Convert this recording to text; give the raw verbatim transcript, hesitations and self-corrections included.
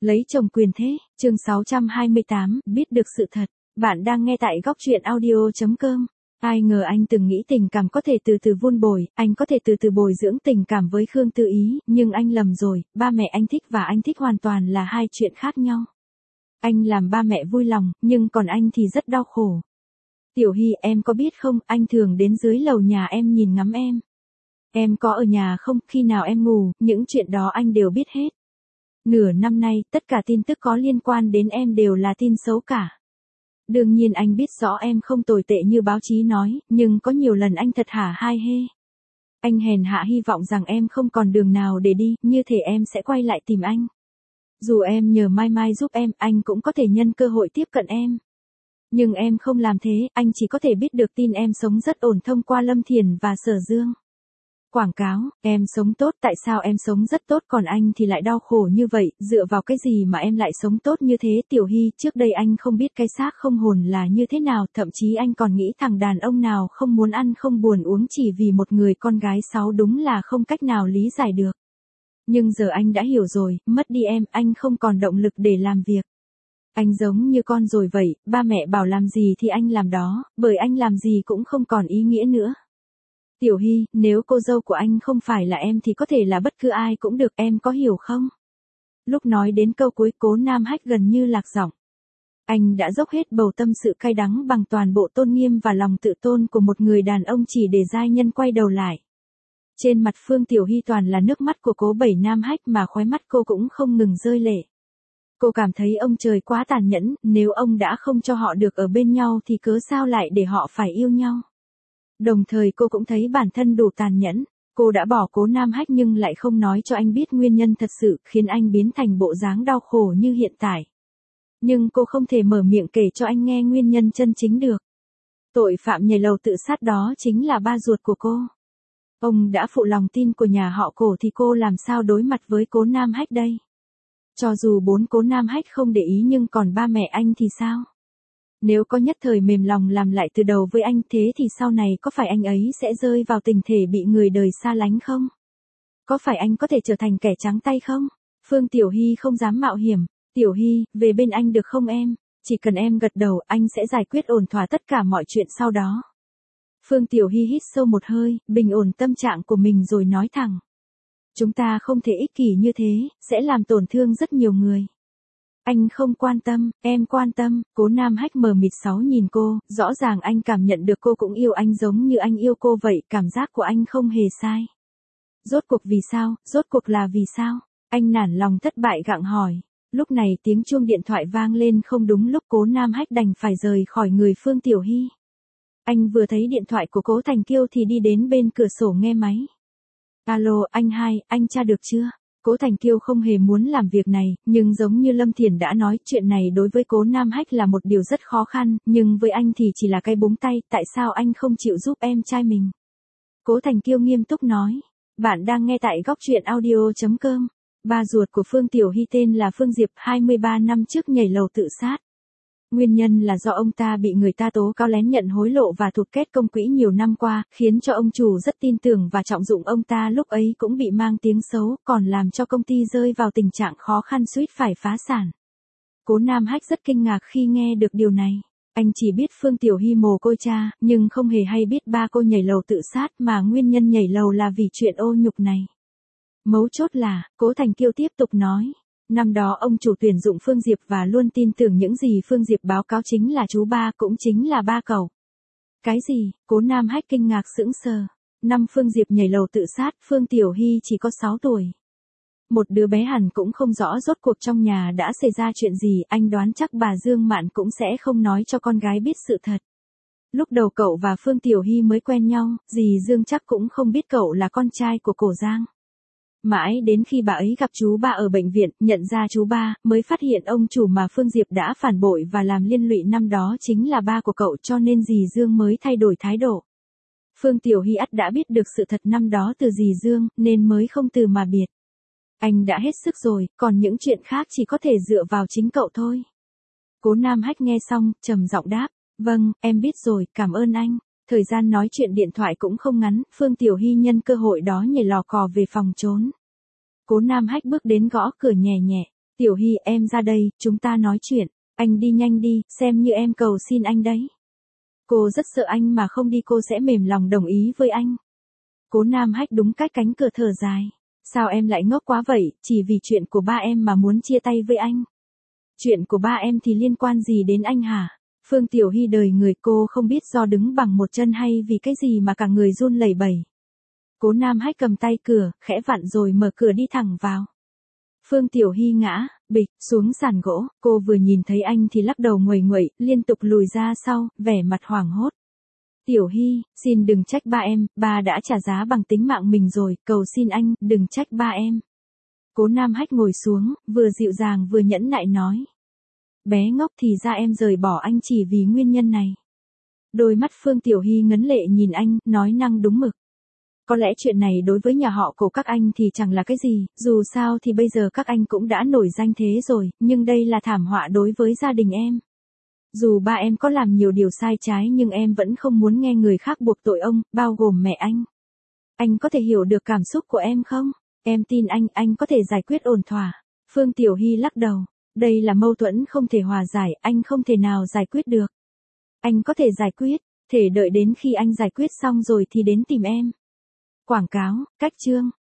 Lấy chồng quyền thế, chương sáu trăm hai mươi tám, biết được sự thật. Bạn đang nghe tại góc truyện audio chấm com. Ai ngờ anh từng nghĩ tình cảm có thể từ từ vun bồi, anh có thể từ từ bồi dưỡng tình cảm với Khương Tư Ý, nhưng anh lầm rồi, ba mẹ anh thích và anh thích hoàn toàn là hai chuyện khác nhau. Anh làm ba mẹ vui lòng, nhưng còn anh thì rất đau khổ. Tiểu Hy, em có biết không, anh thường đến dưới lầu nhà em nhìn ngắm em. Em có ở nhà không, khi nào em ngủ, những chuyện đó anh đều biết hết. Nửa năm nay, tất cả tin tức có liên quan đến em đều là tin xấu cả. Đương nhiên anh biết rõ em không tồi tệ như báo chí nói, nhưng có nhiều lần anh thật hả hai hê. Anh hèn hạ hy vọng rằng em không còn đường nào để đi, như thể em sẽ quay lại tìm anh. Dù em nhờ Mai Mai giúp em, anh cũng có thể nhân cơ hội tiếp cận em. Nhưng em không làm thế, anh chỉ có thể biết được tin em sống rất ổn thông qua Lâm Thiền và Sở Dương. Quảng cáo, em sống tốt, tại sao em sống rất tốt còn anh thì lại đau khổ như vậy, dựa vào cái gì mà em lại sống tốt như thế. Tiểu Hy, trước đây anh không biết cái xác không hồn là như thế nào, thậm chí anh còn nghĩ thằng đàn ông nào không muốn ăn không buồn uống chỉ vì một người con gái sáu đúng là không cách nào lý giải được. Nhưng giờ anh đã hiểu rồi, mất đi em, anh không còn động lực để làm việc. Anh giống như con rồi vậy, ba mẹ bảo làm gì thì anh làm đó, bởi anh làm gì cũng không còn ý nghĩa nữa. Tiểu Hy, nếu cô dâu của anh không phải là em thì có thể là bất cứ ai cũng được, em có hiểu không? Lúc nói đến câu cuối, Cố Nam Hách gần như lạc giọng. Anh đã dốc hết bầu tâm sự cay đắng bằng toàn bộ tôn nghiêm và lòng tự tôn của một người đàn ông chỉ để giai nhân quay đầu lại. Trên mặt Phương Tiểu Hy toàn là nước mắt của Cố Bảy Nam Hách mà khóe mắt cô cũng không ngừng rơi lệ. Cô cảm thấy ông trời quá tàn nhẫn, nếu ông đã không cho họ được ở bên nhau thì cớ sao lại để họ phải yêu nhau. Đồng thời cô cũng thấy bản thân đủ tàn nhẫn, cô đã bỏ Cố Nam Hách nhưng lại không nói cho anh biết nguyên nhân thật sự khiến anh biến thành bộ dáng đau khổ như hiện tại. Nhưng cô không thể mở miệng kể cho anh nghe nguyên nhân chân chính được. Tội phạm nhảy lầu tự sát đó chính là ba ruột của cô. Ông đã phụ lòng tin của nhà họ Cổ thì cô làm sao đối mặt với Cố Nam Hách đây? Cho dù bốn Cố Nam Hách không để ý nhưng còn ba mẹ anh thì sao? Nếu có nhất thời mềm lòng làm lại từ đầu với anh thế thì sau này có phải anh ấy sẽ rơi vào tình thể bị người đời xa lánh không? Có phải anh có thể trở thành kẻ trắng tay không? Phương Tiểu Hy không dám mạo hiểm. Tiểu Hy, về bên anh được không em? Chỉ cần em gật đầu anh sẽ giải quyết ổn thỏa tất cả mọi chuyện sau đó. Phương Tiểu Hy hít sâu một hơi, bình ổn tâm trạng của mình rồi nói thẳng. Chúng ta không thể ích kỷ như thế, sẽ làm tổn thương rất nhiều người. Anh không quan tâm, em quan tâm. Cố Nam Hách mờ mịt sáu nhìn cô, rõ ràng anh cảm nhận được cô cũng yêu anh giống như anh yêu cô vậy, cảm giác của anh không hề sai. Rốt cuộc vì sao, rốt cuộc là vì sao? Anh nản lòng thất bại gặng hỏi. Lúc này tiếng chuông điện thoại vang lên không đúng lúc, Cố Nam Hách đành phải rời khỏi người Phương Tiểu Hy. Anh vừa thấy điện thoại của Cố Thành Kiêu thì đi đến bên cửa sổ nghe máy. Alo, anh hai, anh tra được chưa? Cố Thành Kiêu không hề muốn làm việc này, nhưng giống như Lâm Thiền đã nói, chuyện này đối với Cố Nam Hách là một điều rất khó khăn, nhưng với anh thì chỉ là cái búng tay, tại sao anh không chịu giúp em trai mình? Cố Thành Kiêu nghiêm túc nói. Bạn đang nghe tại góc truyện audio chấm com. Ba ruột của Phương Tiểu Hy tên là Phương Diệp, hai mươi ba năm trước nhảy lầu tự sát. Nguyên nhân là do ông ta bị người ta tố cáo lén nhận hối lộ và thuộc kết công quỹ nhiều năm qua, khiến cho ông chủ rất tin tưởng và trọng dụng ông ta, lúc ấy cũng bị mang tiếng xấu, còn làm cho công ty rơi vào tình trạng khó khăn suýt phải phá sản. Cố Nam Hách rất kinh ngạc khi nghe được điều này. Anh chỉ biết Phương Tiểu Hy mồ côi cha, nhưng không hề hay biết ba cô nhảy lầu tự sát mà nguyên nhân nhảy lầu là vì chuyện ô nhục này. Mấu chốt là, Cố Thành Kiêu tiếp tục nói. Năm đó ông chủ tuyển dụng Phương Diệp và luôn tin tưởng những gì Phương Diệp báo cáo chính là chú ba, cũng chính là ba cậu. Cái gì? Cố Nam Hách kinh ngạc sững sờ. Năm Phương Diệp nhảy lầu tự sát, Phương Tiểu Hy chỉ có sáu tuổi. Một đứa bé hẳn cũng không rõ rốt cuộc trong nhà đã xảy ra chuyện gì, anh đoán chắc bà Dương Mạn cũng sẽ không nói cho con gái biết sự thật. Lúc đầu cậu và Phương Tiểu Hy mới quen nhau, dì Dương chắc cũng không biết cậu là con trai của Cổ Giang. Mãi đến khi bà ấy gặp chú ba ở bệnh viện, nhận ra chú ba, mới phát hiện ông chủ mà Phương Diệp đã phản bội và làm liên lụy năm đó chính là ba của cậu, cho nên dì Dương mới thay đổi thái độ. Phương Tiểu Hy ắt đã biết được sự thật năm đó từ dì Dương, nên mới không từ mà biệt. Anh đã hết sức rồi, còn những chuyện khác chỉ có thể dựa vào chính cậu thôi. Cố Nam Hách nghe xong, trầm giọng đáp, vâng, em biết rồi, cảm ơn anh. Thời gian nói chuyện điện thoại cũng không ngắn, Phương Tiểu Hy nhân cơ hội đó nhảy lò cò về phòng trốn. Cố Nam Hách bước đến gõ cửa nhẹ nhẹ. Tiểu Hy em ra đây, chúng ta nói chuyện, anh đi nhanh đi, xem như em cầu xin anh đấy. Cô rất sợ anh mà không đi cô sẽ mềm lòng đồng ý với anh. Cố Nam Hách đúng cách cánh cửa thở dài. Sao em lại ngốc quá vậy, chỉ vì chuyện của ba em mà muốn chia tay với anh. Chuyện của ba em thì liên quan gì đến anh hả? Phương Tiểu Hy đời người cô không biết do đứng bằng một chân hay vì cái gì mà cả người run lẩy bẩy. Cố Nam Hách cầm tay cửa, khẽ vặn rồi mở cửa đi thẳng vào. Phương Tiểu Hy ngã, bịch, xuống sàn gỗ, cô vừa nhìn thấy anh thì lắc đầu nguầy nguậy, liên tục lùi ra sau, vẻ mặt hoảng hốt. Tiểu Hy, xin đừng trách ba em, ba đã trả giá bằng tính mạng mình rồi, cầu xin anh, đừng trách ba em. Cố Nam Hách ngồi xuống, vừa dịu dàng vừa nhẫn nại nói. Bé ngốc thì ra em rời bỏ anh chỉ vì nguyên nhân này. Đôi mắt Phương Tiểu Hy ngấn lệ nhìn anh, nói năng đúng mực. Có lẽ chuyện này đối với nhà họ Cố các anh thì chẳng là cái gì, dù sao thì bây giờ các anh cũng đã nổi danh thế rồi, nhưng đây là thảm họa đối với gia đình em. Dù ba em có làm nhiều điều sai trái nhưng em vẫn không muốn nghe người khác buộc tội ông, bao gồm mẹ anh. Anh có thể hiểu được cảm xúc của em không? Em tin anh, anh có thể giải quyết ổn thỏa. Phương Tiểu Hy lắc đầu. Đây là mâu thuẫn không thể hòa giải, anh không thể nào giải quyết được. Anh có thể giải quyết, thể đợi đến khi anh giải quyết xong rồi thì đến tìm em. Quảng cáo, cách chương.